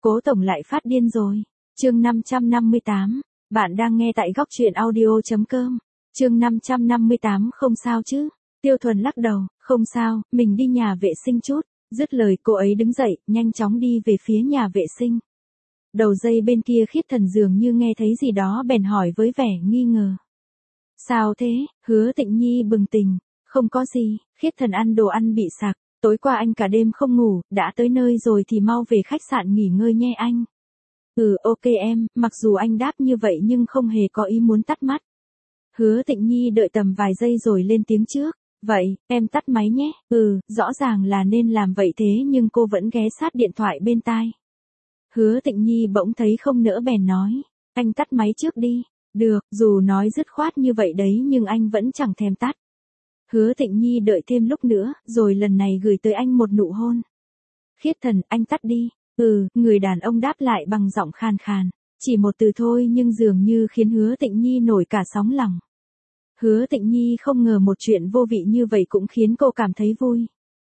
Cố tổng lại phát điên rồi. Chương 558, bạn đang nghe tại góc truyện audio.com. Chương 558 không sao chứ? Tiêu Thuần lắc đầu, không sao, mình đi nhà vệ sinh chút. Dứt lời cô ấy đứng dậy, nhanh chóng đi về phía nhà vệ sinh. Đầu dây bên kia Khiết Thần dường như nghe thấy gì đó bèn hỏi với vẻ nghi ngờ. Sao thế? Hứa Tịnh Nhi bừng tỉnh. Không có gì, Khiết Thần ăn đồ ăn bị sặc. Tối qua anh cả đêm không ngủ, đã tới nơi rồi thì mau về khách sạn nghỉ ngơi nhé anh. Ok em, mặc dù anh đáp như vậy nhưng không hề có ý muốn tắt mắt. Hứa Tịnh Nhi đợi tầm vài giây rồi lên tiếng trước. Vậy, em tắt máy nhé. Rõ ràng là nên làm vậy thế nhưng cô vẫn ghé sát điện thoại bên tai. Hứa Tịnh Nhi bỗng thấy không nỡ bèn nói. Anh tắt máy trước đi. Được, dù nói dứt khoát như vậy đấy nhưng anh vẫn chẳng thèm tắt. Hứa Tịnh Nhi đợi thêm lúc nữa, rồi lần này gửi tới anh một nụ hôn. Khiết Thần, anh tắt đi. Người đàn ông đáp lại bằng giọng khàn khàn. Chỉ một từ thôi nhưng dường như khiến Hứa Tịnh Nhi nổi cả sóng lòng. Hứa Tịnh Nhi không ngờ một chuyện vô vị như vậy cũng khiến cô cảm thấy vui.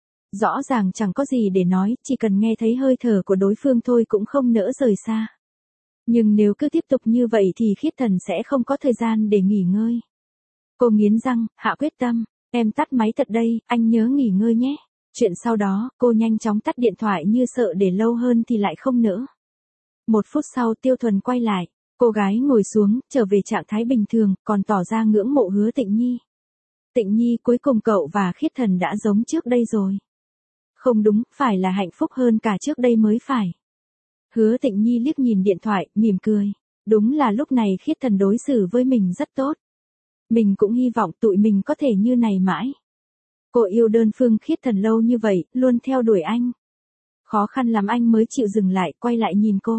Rõ ràng chẳng có gì để nói, chỉ cần nghe thấy hơi thở của đối phương thôi cũng không nỡ rời xa. Nhưng nếu cứ tiếp tục như vậy thì Khiết Thần sẽ không có thời gian để nghỉ ngơi. Cô nghiến răng, hạ quyết tâm. Em tắt máy thật đây, anh nhớ nghỉ ngơi nhé. Chuyện sau đó, cô nhanh chóng tắt điện thoại như sợ để lâu hơn thì lại không nỡ. 1 phút sau Tiêu Thuần quay lại. Cô gái ngồi xuống, trở về trạng thái bình thường, còn tỏ ra ngưỡng mộ Hứa Tịnh Nhi. Tịnh Nhi, cuối cùng cậu và Khiết Thần đã giống trước đây rồi. Không đúng, phải là hạnh phúc hơn cả trước đây mới phải. Hứa Tịnh Nhi liếc nhìn điện thoại, mỉm cười. Đúng là lúc này Khiết Thần đối xử với mình rất tốt. Mình cũng hy vọng tụi mình có thể như này mãi. Cô yêu đơn phương Khiết Thần lâu như vậy, luôn theo đuổi anh. Khó khăn lắm anh mới chịu dừng lại, quay lại nhìn cô.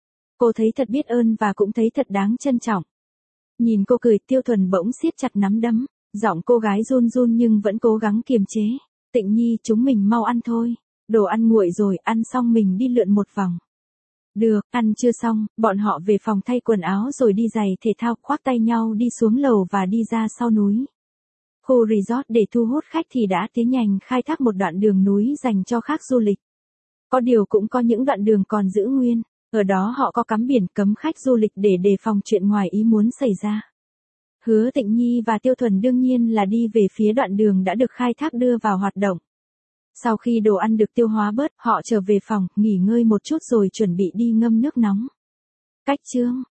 Cô thấy thật biết ơn và cũng thấy thật đáng trân trọng. Nhìn cô cười, Tiêu Thuần bỗng siết chặt nắm đấm, giọng cô gái run run nhưng vẫn cố gắng kiềm chế. Tịnh Nhi, chúng mình mau ăn thôi. Đồ ăn nguội rồi, ăn xong mình đi lượn một vòng. Được, ăn chưa xong, bọn họ về phòng thay quần áo rồi đi giày thể thao, khoác tay nhau đi xuống lầu và đi ra sau núi. Khu resort để thu hút khách thì đã tiến hành khai thác một đoạn đường núi dành cho khách du lịch. Có điều cũng có những đoạn đường còn giữ nguyên, ở đó họ có cắm biển cấm khách du lịch để đề phòng chuyện ngoài ý muốn xảy ra. Hứa Tịnh Nhi và Tiêu Thuần đương nhiên là đi về phía đoạn đường đã được khai thác đưa vào hoạt động. Sau khi đồ ăn được tiêu hóa bớt, họ trở về phòng, nghỉ ngơi một chút rồi chuẩn bị đi ngâm nước nóng. Cách chương